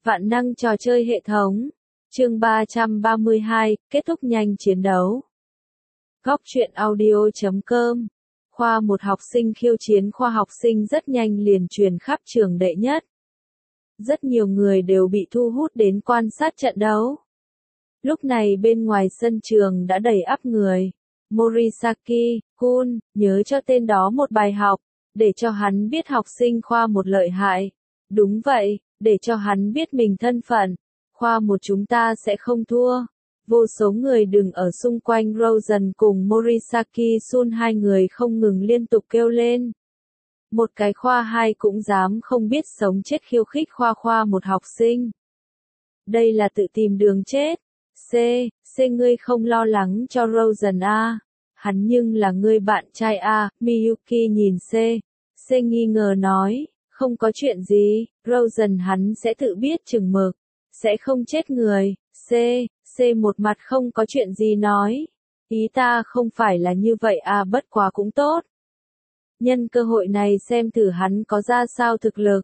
Vạn năng trò chơi hệ thống. Chương 332, kết thúc nhanh chiến đấu. Góc truyện audio.com. Khoa một học sinh khiêu chiến khoa học sinh rất nhanh liền truyền khắp trường đệ nhất. Rất nhiều người đều bị thu hút đến quan sát trận đấu. Lúc này bên ngoài sân trường đã đầy ắp người. Morisaki, Kun, nhớ cho tên đó một bài học, để cho hắn biết học sinh khoa một lợi hại. Đúng vậy, để cho hắn biết mình thân phận. Khoa một chúng ta sẽ không thua. Vô số người đứng ở xung quanh Rosen cùng Morisaki Sun, hai người không ngừng liên tục kêu lên. Một cái khoa hai cũng dám không biết sống chết khiêu khích khoa một học sinh. Đây là tự tìm đường chết. C ngươi không lo lắng cho Rosen à? Hắn nhưng là ngươi bạn trai à? Miyuki nhìn C nghi ngờ nói, không có chuyện gì, Rosen hắn sẽ tự biết chừng mực, sẽ không chết người. C một mặt không có chuyện gì nói, ý ta không phải là như vậy à, bất quá cũng tốt. Nhân cơ hội này xem thử hắn có ra sao thực lực.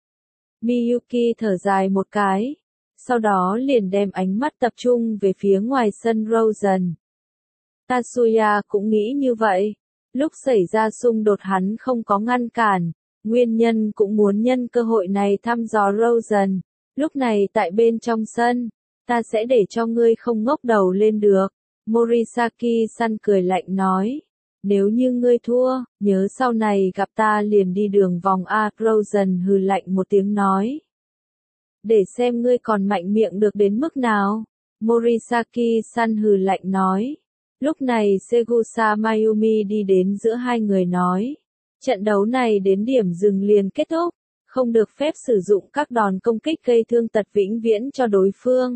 Miyuki thở dài một cái, sau đó liền đem ánh mắt tập trung về phía ngoài sân Rosen. Tatsuya cũng nghĩ như vậy, lúc xảy ra xung đột hắn không có ngăn cản, nguyên nhân cũng muốn nhân cơ hội này thăm dò Rosen. Lúc này tại bên trong sân, ta sẽ để cho ngươi không ngóc đầu lên được. Morisaki-san cười lạnh nói, nếu như ngươi thua, nhớ sau này gặp ta liền đi đường vòng A. Rosen hừ lạnh một tiếng nói, để xem ngươi còn mạnh miệng được đến mức nào. Morisaki-san hừ lạnh nói. Lúc này Segusa Mayumi đi đến giữa hai người nói, trận đấu này đến điểm dừng liền kết thúc, không được phép sử dụng các đòn công kích gây thương tật vĩnh viễn cho đối phương.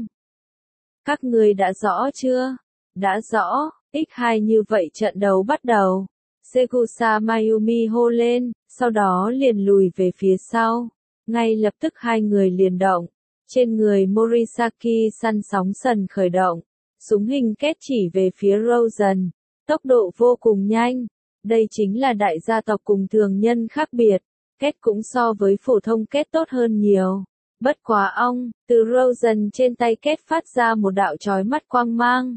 Các người đã rõ chưa? Đã rõ, x2 như vậy trận đấu bắt đầu. Segusa Mayumi hô lên, sau đó liền lùi về phía sau. Ngay lập tức hai người liền động. Trên người Morisaki săn sóng sần khởi động. Súng hình kết chỉ về phía Rosen. Tốc độ vô cùng nhanh. Đây chính là đại gia tộc cùng thường nhân khác biệt. Kết cũng so với phổ thông kết tốt hơn nhiều. Bất quá từ Rosen trên tay kết phát ra một đạo chói mắt quang mang.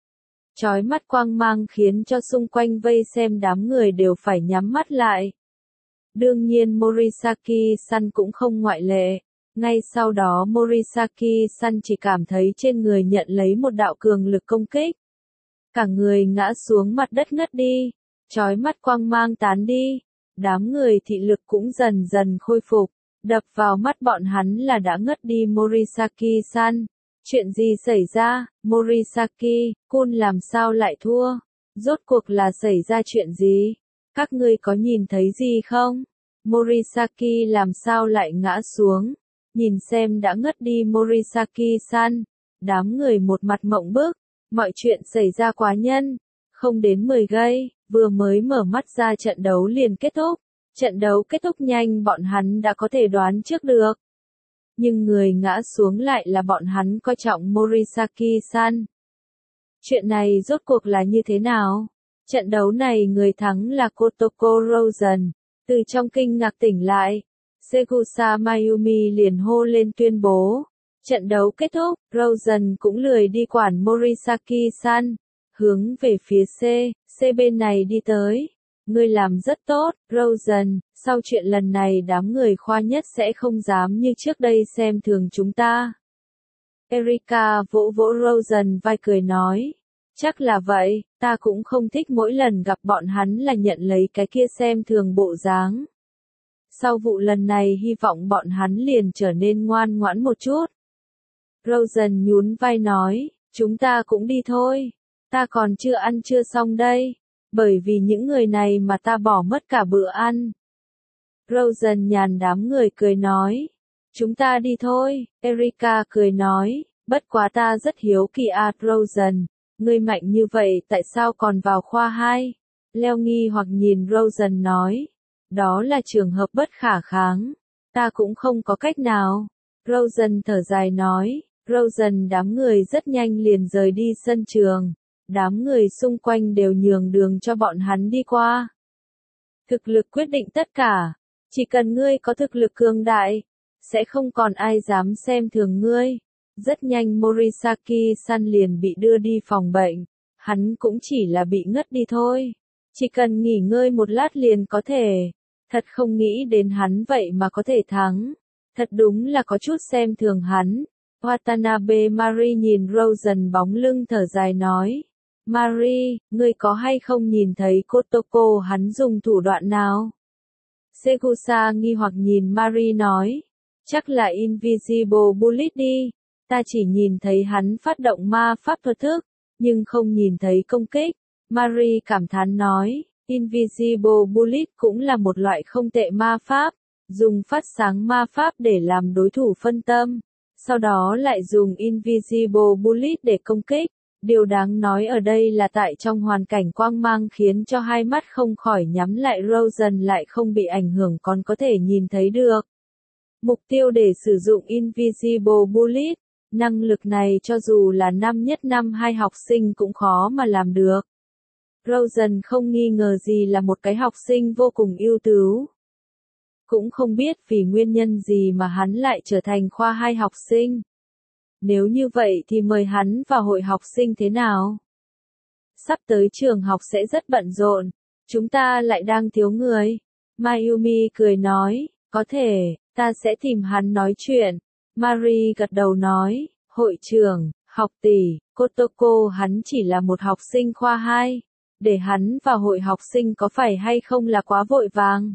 Chói mắt quang mang khiến cho xung quanh vây xem đám người đều phải nhắm mắt lại. Đương nhiên Morisaki-san cũng không ngoại lệ. Ngay sau đó Morisaki-san chỉ cảm thấy trên người nhận lấy một đạo cường lực công kích. Cả người ngã xuống mặt đất ngất đi. Chói mắt quang mang tán đi. Đám người thị lực cũng dần dần khôi phục. Đập vào mắt bọn hắn là đã ngất đi Morisaki-san. Chuyện gì xảy ra, Morisaki, Kun làm sao lại thua? Rốt cuộc là xảy ra chuyện gì? Các ngươi có nhìn thấy gì không? Morisaki làm sao lại ngã xuống? Nhìn xem đã ngất đi Morisaki-san. Đám người một mặt mộng bức. Mọi chuyện xảy ra quá nhanh. Không đến 10 giây, vừa mới mở mắt ra trận đấu liền kết thúc. Trận đấu kết thúc nhanh bọn hắn đã có thể đoán trước được. Nhưng người ngã xuống lại là bọn hắn coi trọng Morisaki-san. Chuyện này rốt cuộc là như thế nào? Trận đấu này người thắng là Kotoko Rosen. Từ trong kinh ngạc tỉnh lại, Segusa Mayumi liền hô lên tuyên bố. Trận đấu kết thúc, Rosen cũng lười đi quản Morisaki-san. Hướng về phía C bên này đi tới. Ngươi làm rất tốt, Rosen, sau chuyện lần này đám người khoa nhất sẽ không dám như trước đây xem thường chúng ta. Erika vỗ vỗ Rosen vai cười nói, chắc là vậy, ta cũng không thích mỗi lần gặp bọn hắn là nhận lấy cái kia xem thường bộ dáng. Sau vụ lần này hy vọng bọn hắn liền trở nên ngoan ngoãn một chút. Rosen nhún vai nói, chúng ta cũng đi thôi, ta còn chưa ăn trưa xong đây. Bởi vì những người này mà ta bỏ mất cả bữa ăn. Rosen nhàn đám người cười nói. Chúng ta đi thôi, Erika cười nói. Bất quá ta rất hiếu kỳ Rosen. Ngươi mạnh như vậy tại sao còn vào khoa 2? Leo nghi hoặc nhìn Rosen nói. Đó là trường hợp bất khả kháng. Ta cũng không có cách nào. Rosen thở dài nói. Rosen đám người rất nhanh liền rời đi sân trường. Đám người xung quanh đều nhường đường cho bọn hắn đi qua. Thực lực quyết định tất cả. Chỉ cần ngươi có thực lực cường đại, sẽ không còn ai dám xem thường ngươi. Rất nhanh Morisaki-san liền bị đưa đi phòng bệnh, hắn cũng chỉ là bị ngất đi thôi. Chỉ cần nghỉ ngơi một lát liền có thể. Thật không nghĩ đến hắn vậy mà có thể thắng. Thật đúng là có chút xem thường hắn. Watanabe Mari nhìn Rosen bóng lưng thở dài nói. Mari, ngươi có hay không nhìn thấy Kotoko hắn dùng thủ đoạn nào? Segusa nghi hoặc nhìn Mari nói. Chắc là Invisible Bullet đi. Ta chỉ nhìn thấy hắn phát động ma pháp thuật thức, nhưng không nhìn thấy công kích. Mari cảm thán nói. Invisible Bullet cũng là một loại không tệ ma pháp. Dùng phát sáng ma pháp để làm đối thủ phân tâm. Sau đó lại dùng Invisible Bullet để công kích. Điều đáng nói ở đây là tại trong hoàn cảnh quang mang khiến cho hai mắt không khỏi nhắm lại Rosen lại không bị ảnh hưởng còn có thể nhìn thấy được. Mục tiêu để sử dụng Invisible Bullet, năng lực này cho dù là năm nhất năm 2 học sinh cũng khó mà làm được. Rosen không nghi ngờ gì là một cái học sinh vô cùng ưu tú. Cũng không biết vì nguyên nhân gì mà hắn lại trở thành khoa 2 học sinh. Nếu như vậy thì mời hắn vào hội học sinh thế nào? Sắp tới trường học sẽ rất bận rộn, chúng ta lại đang thiếu người. Mayumi cười nói, có thể, ta sẽ tìm hắn nói chuyện. Mari gật đầu nói, hội trưởng, học tỷ, Kotoko hắn chỉ là một học sinh khoa 2. Để hắn vào hội học sinh có phải hay không là quá vội vàng?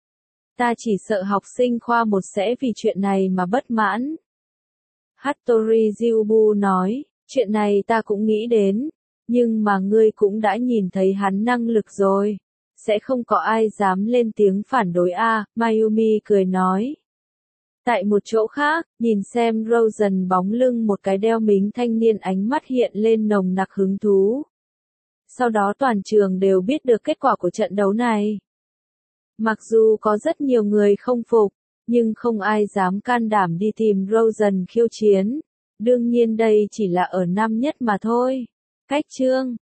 Ta chỉ sợ học sinh khoa 1 sẽ vì chuyện này mà bất mãn. Hattori Ryubu nói, chuyện này ta cũng nghĩ đến, nhưng mà ngươi cũng đã nhìn thấy hắn năng lực rồi. Sẽ không có ai dám lên tiếng phản đối a. Mayumi cười nói. Tại một chỗ khác, nhìn xem Rosen bóng lưng một cái đeo mính thanh niên ánh mắt hiện lên nồng nặc hứng thú. Sau đó toàn trường đều biết được kết quả của trận đấu này. Mặc dù có rất nhiều người không phục, nhưng không ai dám can đảm đi tìm Rosen khiêu chiến. Đương nhiên đây chỉ là ở năm nhất mà thôi. Cách chương